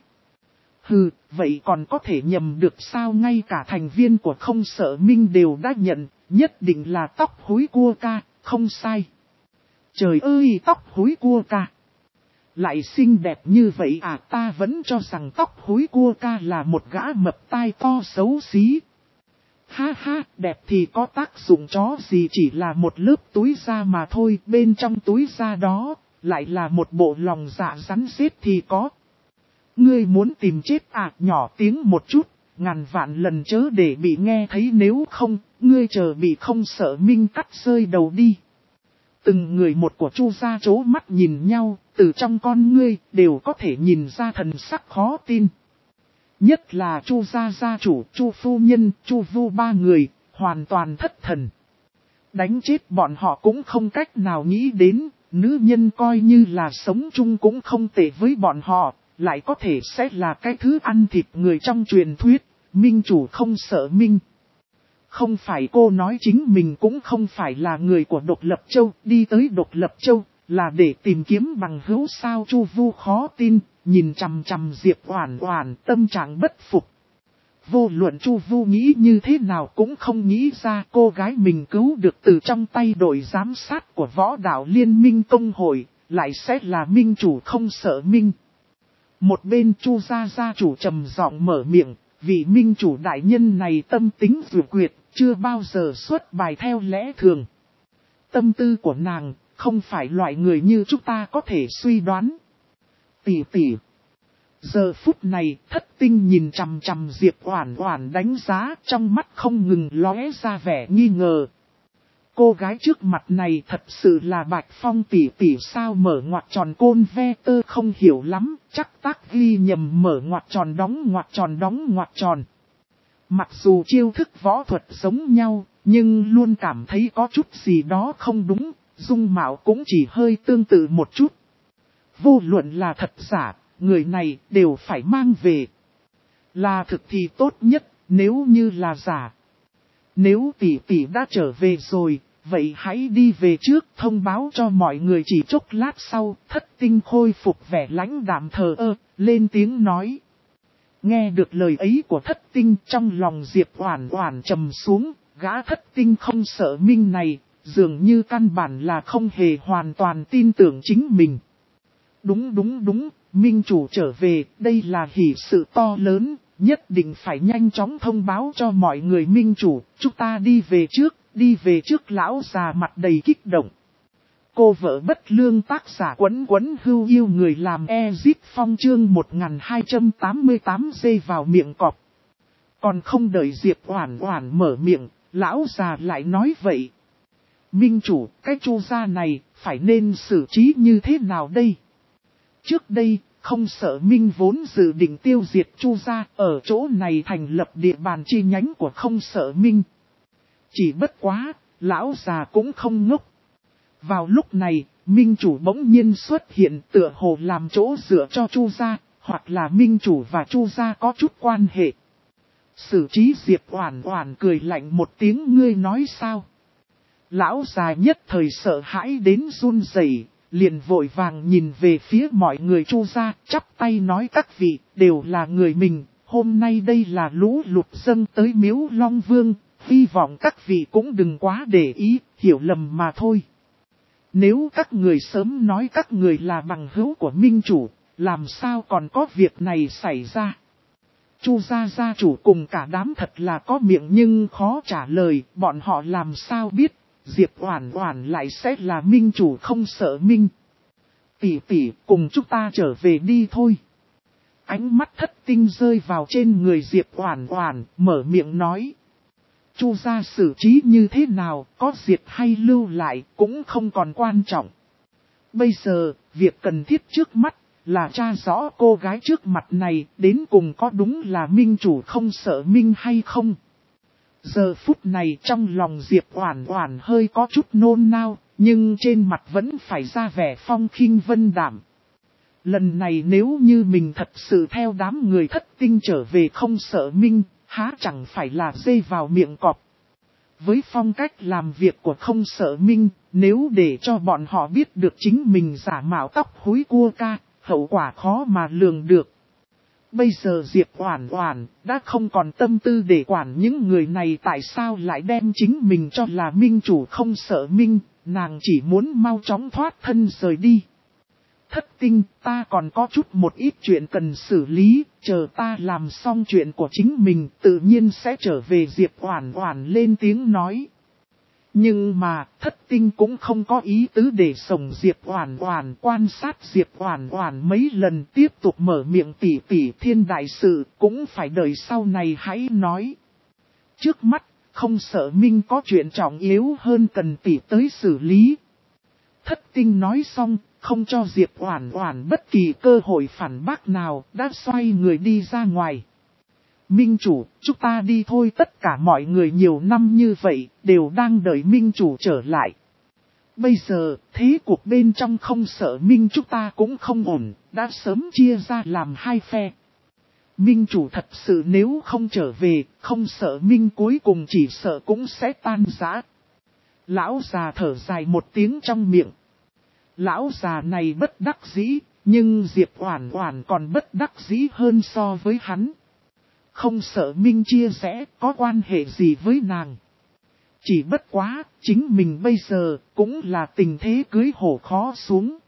Hừ, vậy còn có thể nhầm được sao? Ngay cả thành viên của không sợ minh đều đã nhận, nhất định là Tóc Húi Cua Ca, không sai. Trời ơi, Tóc Húi Cua Ca. Lại xinh đẹp như vậy à, ta vẫn cho rằng Tóc Húi Cua Ca là một gã mập tai to xấu xí. Ha ha, đẹp thì có tác dụng chó gì, chỉ là một lớp túi da mà thôi, bên trong túi da đó, lại là một bộ lòng dạ rắn rết thì có. Ngươi muốn tìm chết à? Nhỏ tiếng một chút, ngàn vạn lần chớ để bị nghe thấy, nếu không, ngươi chờ bị không sợ minh cắt rơi đầu đi. Từng người một của Chu gia chố mắt nhìn nhau, từ trong con ngươi đều có thể nhìn ra thần sắc khó tin. Nhất là Chu gia gia chủ, Chu phu nhân, Chu Vu ba người, hoàn toàn thất thần. Đánh chết bọn họ cũng không cách nào nghĩ đến, nữ nhân coi như là sống chung cũng không tệ với bọn họ, lại có thể sẽ là cái thứ ăn thịt người trong truyền thuyết, minh chủ không sợ minh. Không phải cô nói chính mình cũng không phải là người của Độc Lập Châu, đi tới Độc Lập Châu là để tìm kiếm bằng hữu sao? Chu Vu khó tin, nhìn chằm chằm Diệp Oản Oản, tâm trạng bất phục. Vô luận Chu Vu nghĩ như thế nào cũng không nghĩ ra cô gái mình cứu được từ trong tay đội giám sát của Võ Đạo Liên Minh Tông Hội, lại sẽ là minh chủ không sợ minh. Một bên Chu gia gia chủ trầm giọng mở miệng, vị minh chủ đại nhân này tâm tính vượt quyệt, chưa bao giờ xuất bài theo lẽ thường. Tâm tư của nàng không phải loại người như chúng ta có thể suy đoán. Tỷ tỷ. Giờ phút này, Thất Tinh nhìn chằm chằm Diệp Oản Oản đánh giá, trong mắt không ngừng lóe ra vẻ nghi ngờ. Cô gái trước mặt này thật sự là Bạch Phong tỷ tỷ sao? Mở ngoặc tròn côn ve tơ không hiểu lắm, chắc tác ghi nhầm mở ngoặc tròn đóng ngoặc tròn đóng ngoặc tròn. Mặc dù chiêu thức võ thuật giống nhau, nhưng luôn cảm thấy có chút gì đó không đúng, dung mạo cũng chỉ hơi tương tự một chút. Vô luận là thật giả, người này đều phải mang về. Là thực thì tốt nhất, nếu như là giả. Nếu tỷ tỷ đã trở về rồi, vậy hãy đi về trước, thông báo cho mọi người. Chỉ chốc lát sau, Thất Tinh khôi phục vẻ lãnh đạm thờ ơ, lên tiếng nói. Nghe được lời ấy của Thất Tinh, trong lòng Diệp Oản Oản trầm xuống, gã Thất Tinh không sợ minh này, dường như căn bản là không hề hoàn toàn tin tưởng chính mình. Đúng, minh chủ trở về, đây là hỷ sự to lớn, nhất định phải nhanh chóng thông báo cho mọi người. Minh chủ, chúng ta đi về trước, lão già mặt đầy kích động. Cô vợ bất lương tác giả Quấn hưu yêu người làm Ezip Phong chương 1288 giây vào miệng cọp. Còn không đợi Diệp Oản Oản mở miệng, lão già lại nói vậy. Minh chủ, cái Chu gia này, phải nên xử trí như thế nào đây? Trước đây, không sợ minh vốn dự định tiêu diệt Chu gia, ở chỗ này thành lập địa bàn chi nhánh của không sợ minh. Chỉ bất quá, lão già cũng không ngốc. Vào lúc này, Minh chủ bỗng nhiên xuất hiện tựa hồ làm chỗ dựa cho Chu gia, hoặc là Minh chủ và Chu gia có chút quan hệ. Xử trí Diệp Oản Oản cười lạnh một tiếng, ngươi nói sao? Lão già nhất thời sợ hãi đến run rẩy, liền vội vàng nhìn về phía mọi người Chu gia, chắp tay nói các vị đều là người mình, hôm nay đây là lũ lụt dâng tới Miếu Long Vương, hy vọng các vị cũng đừng quá để ý, hiểu lầm mà thôi. Nếu các người sớm nói các người là bằng hữu của Minh chủ, làm sao còn có việc này xảy ra? Chu gia gia chủ cùng cả đám thật là có miệng nhưng khó trả lời, bọn họ làm sao biết, Diệp Oản Oản lại sẽ là Minh chủ không sợ Minh. Tỷ tỷ, cùng chúng ta trở về đi thôi. Ánh mắt Thất Tinh rơi vào trên người Diệp Oản Oản, mở miệng nói. Chu gia xử trí như thế nào, có diệt hay lưu lại, cũng không còn quan trọng. Bây giờ, việc cần thiết trước mắt, là tra rõ cô gái trước mặt này, đến cùng có đúng là Minh chủ không sợ Minh hay không. Giờ phút này trong lòng Diệp Oản Oản hơi có chút nôn nao, nhưng trên mặt vẫn phải ra vẻ phong khinh vân đạm. Lần này nếu như mình thật sự theo đám người Thất Tinh trở về không sợ Minh, há chẳng phải là dê vào miệng cọp. Với phong cách làm việc của không sợ Minh, nếu để cho bọn họ biết được chính mình giả mạo tóc húi cua ca, hậu quả khó mà lường được. Bây giờ Diệp Oản Oản đã không còn tâm tư để quản những người này, tại sao lại đem chính mình cho là Minh chủ không sợ Minh, nàng chỉ muốn mau chóng thoát thân rời đi. Thất Tinh, ta còn có chút một ít chuyện cần xử lý, chờ ta làm xong chuyện của chính mình tự nhiên sẽ trở về. Diệp Oản Oản lên tiếng nói. Nhưng mà, Thất Tinh cũng không có ý tứ để sổng Diệp Oản Oản, quan sát Diệp Oản Oản mấy lần tiếp tục mở miệng, tỷ tỷ, thiên đại sự, cũng phải đợi sau này hãy nói. Trước mắt, không sợ Minh có chuyện trọng yếu hơn cần tỷ tới xử lý. Thất Tinh nói xong, không cho Diệp Oản Oản bất kỳ cơ hội phản bác nào, đã xoay người đi ra ngoài. Minh chủ, chúng ta đi thôi, tất cả mọi người nhiều năm như vậy, đều đang đợi Minh chủ trở lại. Bây giờ, thế cuộc bên trong không sợ Minh chúng ta cũng không ổn, đã sớm chia ra làm hai phe. Minh chủ thật sự nếu không trở về, không sợ Minh cuối cùng chỉ sợ cũng sẽ tan rã. Lão già thở dài một tiếng trong miệng. Lão già này bất đắc dĩ, nhưng Diệp Oản Oản còn bất đắc dĩ hơn so với hắn. Không sợ Minh chia rẽ, có quan hệ gì với nàng. Chỉ bất quá, chính mình bây giờ, cũng là tình thế cưới hổ khó xuống.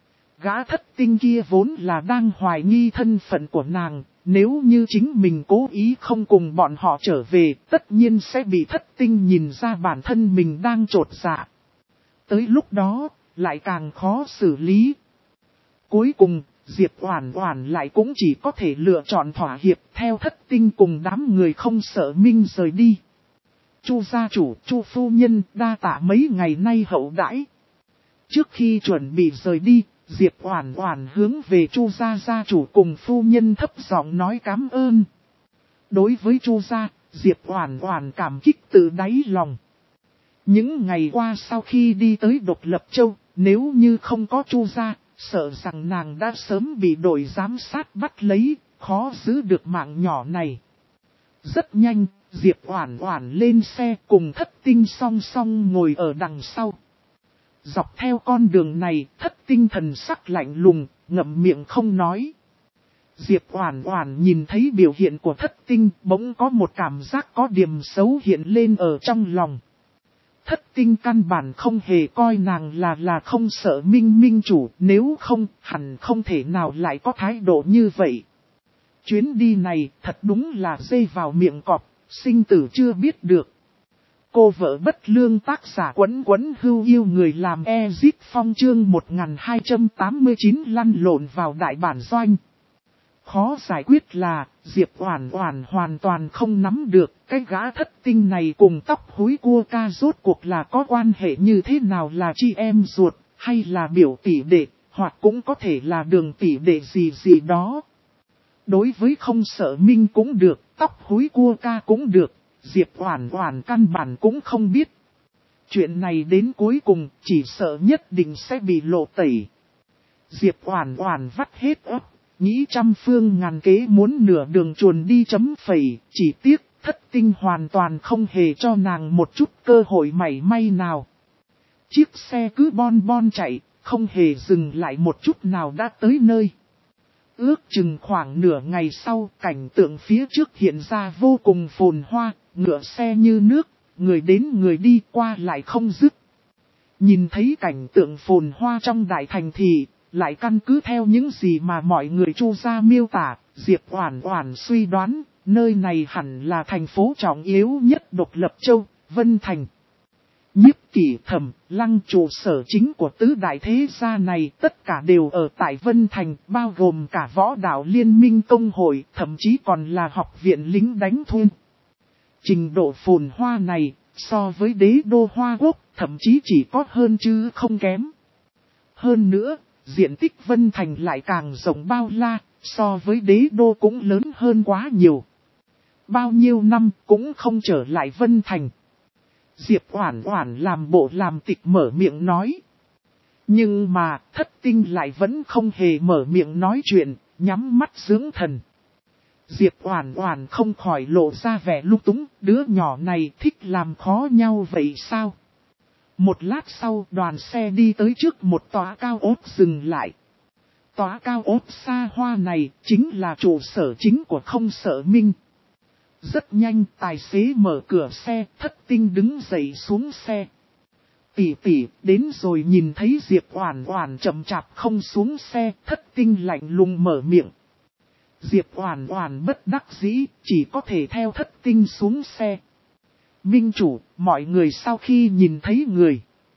Gã Thất Tinh kia vốn là đang hoài nghi thân phận của nàng, nếu như chính mình cố ý không cùng bọn họ trở về, tất nhiên sẽ bị Thất Tinh nhìn ra bản thân mình đang trột dạ. Tới lúc đó, lại càng khó xử lý. Cuối cùng, Diệp Oản Oản lại cũng chỉ có thể lựa chọn thỏa hiệp theo Thất Tinh cùng đám người không sợ Minh rời đi. Chu gia chủ, Chu phu nhân, đa tạ mấy ngày nay hậu đãi. Trước khi chuẩn bị rời đi, Diệp Oản Oản hướng về Chu gia gia chủ cùng phu nhân thấp giọng nói cảm ơn. Đối với Chu gia, Diệp Oản Oản cảm kích từ đáy lòng. Những ngày qua sau khi đi tới Độc Lập Châu, nếu như không có Chu gia, sợ rằng nàng đã sớm bị đội giám sát bắt lấy, khó giữ được mạng nhỏ này. Rất nhanh, Diệp Oản Oản lên xe cùng Thất Tinh song song ngồi ở đằng sau. Dọc theo con đường này, Thất Tinh thần sắc lạnh lùng, ngậm miệng không nói. Diệp Oản Oản nhìn thấy biểu hiện của Thất Tinh, bỗng có một cảm giác có điểm xấu hiện lên ở trong lòng. Thất Tinh căn bản không hề coi nàng là không sợ Minh chủ, nếu không, hẳn không thể nào lại có thái độ như vậy. Chuyến đi này thật đúng là dê vào miệng cọp, sinh tử chưa biết được. Cô vợ bất lương tác giả Quấn Quấn Hưu yêu người làm Ezit Phong chương 1289 lăn lộn vào đại bản doanh. Khó giải quyết là, Diệp Oản Oản hoàn toàn không nắm được cái gã Thất Tinh này cùng tóc húi cua ca rốt cuộc là có quan hệ như thế nào, là chị em ruột, hay là biểu tỷ đệ, hoặc cũng có thể là đường tỷ đệ gì gì đó. Đối với không sợ Minh cũng được, tóc húi cua ca cũng được, Diệp Oản Oản căn bản cũng không biết. Chuyện này đến cuối cùng chỉ sợ nhất định sẽ bị lộ tẩy. Diệp Oản Oản vắt hết óc, nghĩ trăm phương ngàn kế muốn nửa đường chuồn đi chấm phẩy, chỉ tiếc Thất Tinh hoàn toàn không hề cho nàng một chút cơ hội mảy may nào. Chiếc xe cứ bon bon chạy, không hề dừng lại một chút nào đã tới nơi. Ước chừng khoảng nửa ngày sau, cảnh tượng phía trước hiện ra vô cùng phồn hoa, ngựa xe như nước, người đến người đi qua lại không dứt. Nhìn thấy cảnh tượng phồn hoa trong đại thành thị, lại căn cứ theo những gì mà mọi người Chu gia miêu tả, Diệp Oản Oản suy đoán, nơi này hẳn là thành phố trọng yếu nhất độc lập châu, Vân Thành. Nhiếp Kỷ Thẩm, Lăng trụ sở chính của tứ đại thế gia này tất cả đều ở tại Vân Thành, bao gồm cả võ đạo liên minh công hội, thậm chí còn là học viện lính đánh thuê. Trình độ phồn hoa này, so với đế đô Hoa Quốc, thậm chí chỉ có hơn chứ không kém. Hơn nữa, diện tích Vân Thành lại càng rộng bao la, so với đế đô cũng lớn hơn quá nhiều. Bao nhiêu năm cũng không trở lại Vân Thành. Diệp Oản Oản làm bộ làm tịch mở miệng nói. Nhưng mà Thất Tinh lại vẫn không hề mở miệng nói chuyện, nhắm mắt dưỡng thần. Diệp Oản Oản không khỏi lộ ra vẻ lung túng, đứa nhỏ này thích làm khó nhau vậy sao? Một lát sau đoàn xe đi tới trước một tòa cao ốt dừng lại. Tòa cao ốt xa hoa này chính là trụ sở chính của Không Sợ Minh. Rất nhanh tài xế mở cửa xe, Thất Tinh đứng dậy xuống xe. Tỷ tỷ, đến rồi. Nhìn thấy Diệp Oản Oản chậm chạp không xuống xe, Thất Tinh lạnh lùng mở miệng. Diệp Oản Oản bất đắc dĩ, chỉ có thể theo Thất Tinh xuống xe. Minh chủ, mọi người sau khi nhìn thấy người,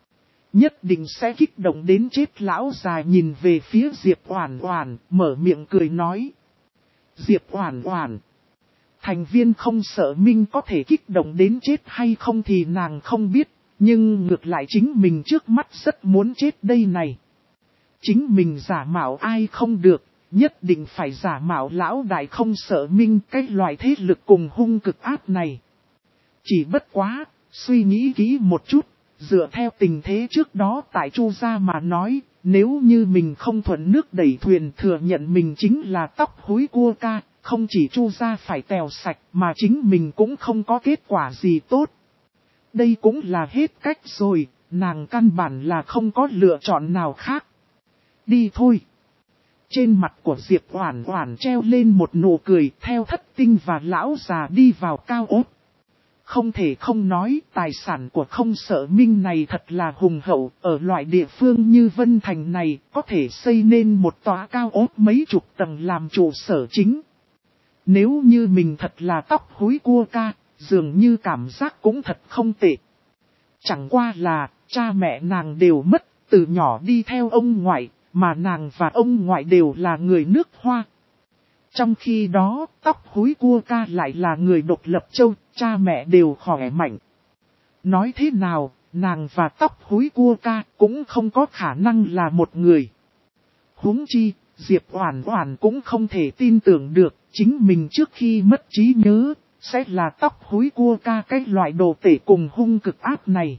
nhất định sẽ kích động đến chết. Lão già nhìn về phía Diệp Oản Oản, mở miệng cười nói. Diệp Oản Oản, thành viên Không Sợ Minh có thể kích động đến chết hay không thì nàng không biết, nhưng ngược lại chính mình trước mắt rất muốn chết đây này. Chính mình giả mạo ai không được, nhất định phải giả mạo lão đại Không Sợ Minh, cái loại thế lực cùng hung cực ác này. Chỉ bất quá, suy nghĩ kỹ một chút, dựa theo tình thế trước đó tại Chu gia mà nói, nếu như mình không thuận nước đẩy thuyền thừa nhận mình chính là tóc húi cua ca, không chỉ Chu gia phải tèo sạch mà chính mình cũng không có kết quả gì tốt. Đây cũng là hết cách rồi, nàng căn bản là không có lựa chọn nào khác. Đi thôi. Trên mặt của Diệp Oản Oản treo lên một nụ cười, theo Thất Tinh và lão già đi vào cao ốt. Không thể không nói, tài sản của Không Sợ Minh này thật là hùng hậu, ở loại địa phương như Vân Thành này, có thể xây nên một tòa cao ốt mấy chục tầng làm trụ sở chính. Nếu như mình thật là tóc húi cua ca, dường như cảm giác cũng thật không tệ. Chẳng qua là, cha mẹ nàng đều mất, từ nhỏ đi theo ông ngoại, mà nàng và ông ngoại đều là người nước Hoa. Trong khi đó, tóc húi cua ca lại là người độc lập châu, cha mẹ đều khỏe mạnh. Nói thế nào, nàng và tóc húi cua ca cũng không có khả năng là một người. Huống chi, Diệp Oản Oản cũng không thể tin tưởng được, chính mình trước khi mất trí nhớ, sẽ là tóc húi cua ca cái loại đồ tể cùng hung cực ác này.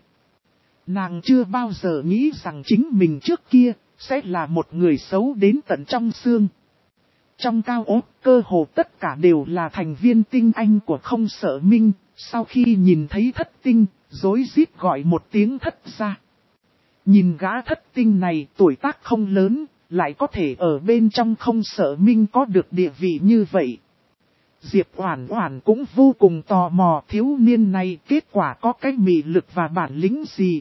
Nàng chưa bao giờ nghĩ rằng chính mình trước kia, sẽ là một người xấu đến tận trong xương. Trong cao ốt, cơ hồ tất cả đều là thành viên tinh anh của Không Sợ Minh, sau khi nhìn thấy Thất Tinh, rối rít gọi một tiếng thất ra. Nhìn gã Thất Tinh này tuổi tác không lớn, lại có thể ở bên trong Không Sợ Minh có được địa vị như vậy. Diệp Oản Oản cũng vô cùng tò mò thiếu niên này kết quả có cái mị lực và bản lĩnh gì.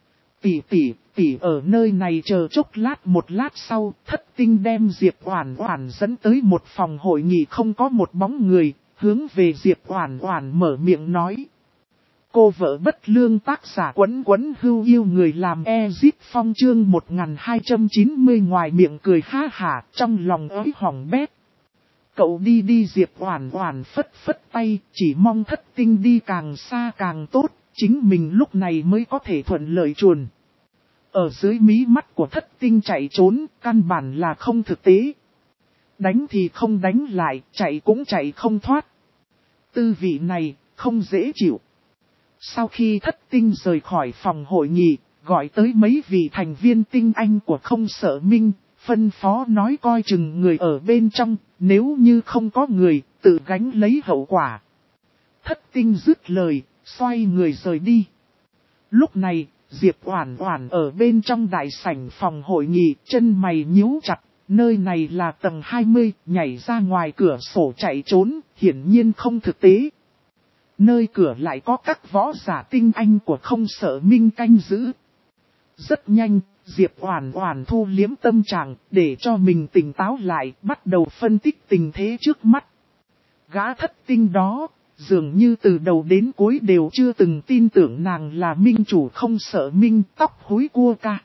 Tỷ ở nơi này chờ chốc lát. Một lát sau, Thất Tinh đem Diệp Oản Oản dẫn tới một phòng hội nghị không có một bóng người, hướng về Diệp Oản Oản mở miệng nói. Cô vợ bất lương tác giả Quấn Quấn Hưu Yêu người làm Ezit Phong chương 1290 ngoài miệng cười ha hả, trong lòng ối hỏng bét. Cậu đi Diệp Oản Oản phất phất tay, chỉ mong Thất Tinh đi càng xa càng tốt, chính mình lúc này mới có thể thuận lợi chuồn. Ở dưới mí mắt của Thất Tinh chạy trốn, căn bản là không thực tế. Đánh thì không đánh lại, chạy cũng chạy không thoát. Tư vị này, không dễ chịu. Sau khi Thất Tinh rời khỏi phòng hội nghị, gọi tới mấy vị thành viên tinh anh của Không Sợ Minh, phân phó nói coi chừng người ở bên trong, nếu như không có người, tự gánh lấy hậu quả. Thất Tinh dứt lời, xoay người rời đi. Lúc này, Diệp Oản Oản ở bên trong đại sảnh phòng hội nghị, chân mày nhíu chặt, nơi này là tầng 20, nhảy ra ngoài cửa sổ chạy trốn, hiển nhiên không thực tế. Nơi cửa lại có các võ giả tinh anh của Không Sợ Minh canh giữ. Rất nhanh, Diệp Oản Oản thu liếm tâm trạng, để cho mình tỉnh táo lại, bắt đầu phân tích tình thế trước mắt. Gã Thất Tinh đó, dường như từ đầu đến cuối đều chưa từng tin tưởng nàng là minh chủ Không Sợ Minh, tóc húi cua ca.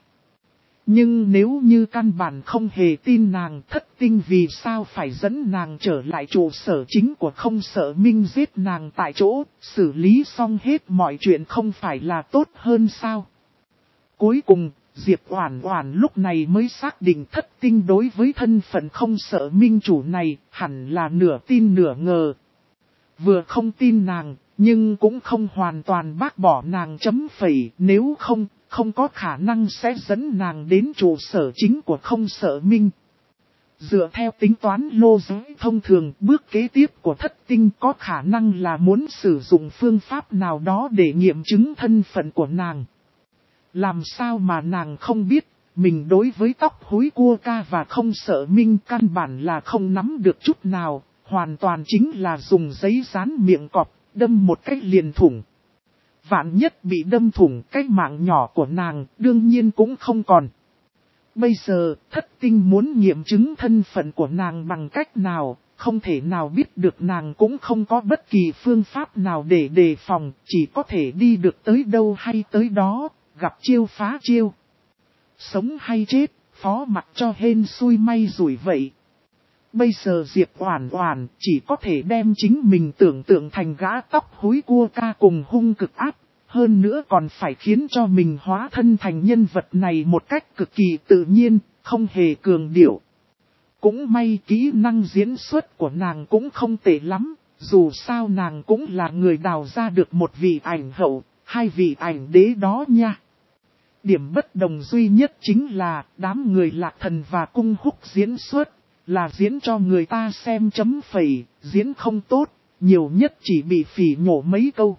Nhưng nếu như căn bản không hề tin nàng, Thất Tinh vì sao phải dẫn nàng trở lại trụ sở chính của Không Sợ Minh, giết nàng tại chỗ, xử lý xong hết mọi chuyện không phải là tốt hơn sao? Cuối cùng, Diệp Oản Oản lúc này mới xác định Thất Tinh đối với thân phận Không Sợ Minh chủ này, hẳn là nửa tin nửa ngờ. Vừa không tin nàng, nhưng cũng không hoàn toàn bác bỏ nàng chấm phẩy, nếu không có khả năng sẽ dẫn nàng đến trụ sở chính của Không Sợ Minh. Dựa theo tính toán lô giới thông thường, bước kế tiếp của Thất Tinh có khả năng là muốn sử dụng phương pháp nào đó để nghiệm chứng thân phận của nàng. Làm sao mà nàng không biết, mình đối với tóc húi cua ca và Không Sợ Minh căn bản là không nắm được chút nào, hoàn toàn chính là dùng giấy dán miệng cọp, đâm một cách liền thủng. Vạn nhất bị đâm thủng, cái mạng nhỏ của nàng đương nhiên cũng không còn. Bây giờ, Thất Tinh muốn nghiệm chứng thân phận của nàng bằng cách nào, không thể nào biết được, nàng cũng không có bất kỳ phương pháp nào để đề phòng, chỉ có thể đi được tới đâu hay tới đó, gặp chiêu phá chiêu. Sống hay chết, phó mặc cho hên xui may rủi vậy. Bây giờ Diệp Oản Oản chỉ có thể đem chính mình tưởng tượng thành gã tóc húi cua ca cùng hung cực ác, hơn nữa còn phải khiến cho mình hóa thân thành nhân vật này một cách cực kỳ tự nhiên, không hề cường điệu. Cũng may kỹ năng diễn xuất của nàng cũng không tệ lắm, dù sao nàng cũng là người đào ra được một vị ảnh hậu, hai vị ảnh đế đó nha. Điểm bất đồng duy nhất chính là đám người Lạc Thần và Cung Húc diễn xuất, là diễn cho người ta xem chấm phẩy, diễn không tốt, nhiều nhất chỉ bị phỉ nhổ mấy câu.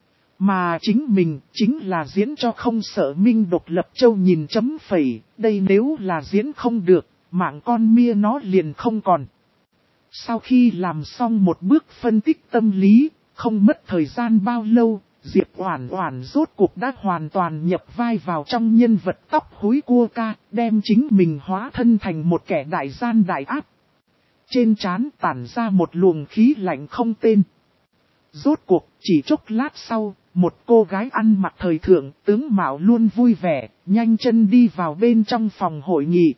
Mà chính mình, chính là diễn cho Không Sợ Minh độc lập châu nhìn chấm phẩy, đây nếu là diễn không được, mạng con mia nó liền không còn. Sau khi làm xong một bước phân tích tâm lý, không mất thời gian bao lâu, Diệp Oản Oản rốt cuộc đã hoàn toàn nhập vai vào trong nhân vật tóc húi cua ca, đem chính mình hóa thân thành một kẻ đại gian đại ác. Trên trán tản ra một luồng khí lạnh không tên. Rốt cuộc, chỉ chốc lát sau, một cô gái ăn mặc thời thượng, tướng mạo luôn vui vẻ, nhanh chân đi vào bên trong phòng hội nghị.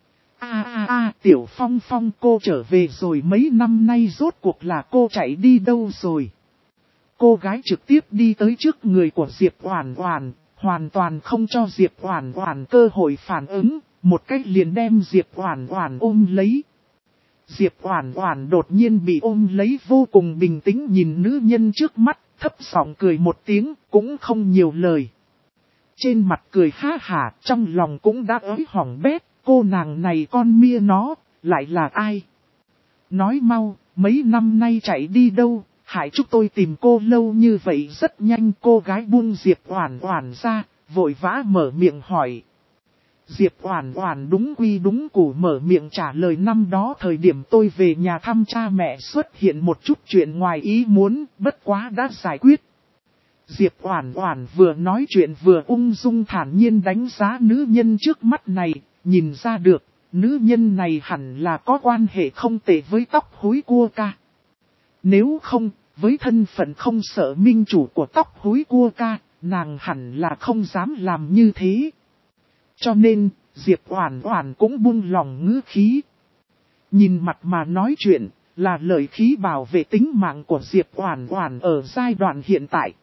Tiểu Phong Phong, cô trở về rồi, mấy năm nay rốt cuộc là cô chạy đi đâu rồi? Cô gái trực tiếp đi tới trước người của Diệp Oản Oản, hoàn toàn không cho Diệp Oản Oản cơ hội phản ứng, một cách liền đem Diệp Oản Oản ôm lấy. Diệp Oản Oản đột nhiên bị ôm lấy, vô cùng bình tĩnh nhìn nữ nhân trước mắt, thấp giọng cười một tiếng, cũng không nhiều lời. Trên mặt cười ha hả, trong lòng cũng đã ới hỏng bét, cô nàng này con mia nó, lại là ai? Nói mau, mấy năm nay chạy đi đâu, hại chúng tôi tìm cô lâu như vậy. Rất nhanh cô gái buông Diệp Oản Oản ra, vội vã mở miệng hỏi. Diệp Oản Oản đúng quy đúng củ mở miệng trả lời, năm đó thời điểm tôi về nhà thăm cha mẹ xuất hiện một chút chuyện ngoài ý muốn, bất quá đã giải quyết. Diệp Oản Oản vừa nói chuyện vừa ung dung thản nhiên đánh giá nữ nhân trước mắt này, nhìn ra được, nữ nhân này hẳn là có quan hệ không tệ với tóc húi cua ca. Nếu không, với thân phận Không Sợ Minh chủ của tóc húi cua ca, nàng hẳn là không dám làm như thế. Cho nên, Diệp Oản Oản cũng buông lòng ngữ khí. Nhìn mặt mà nói chuyện, là lời khí bảo vệ tính mạng của Diệp Oản Oản ở giai đoạn hiện tại.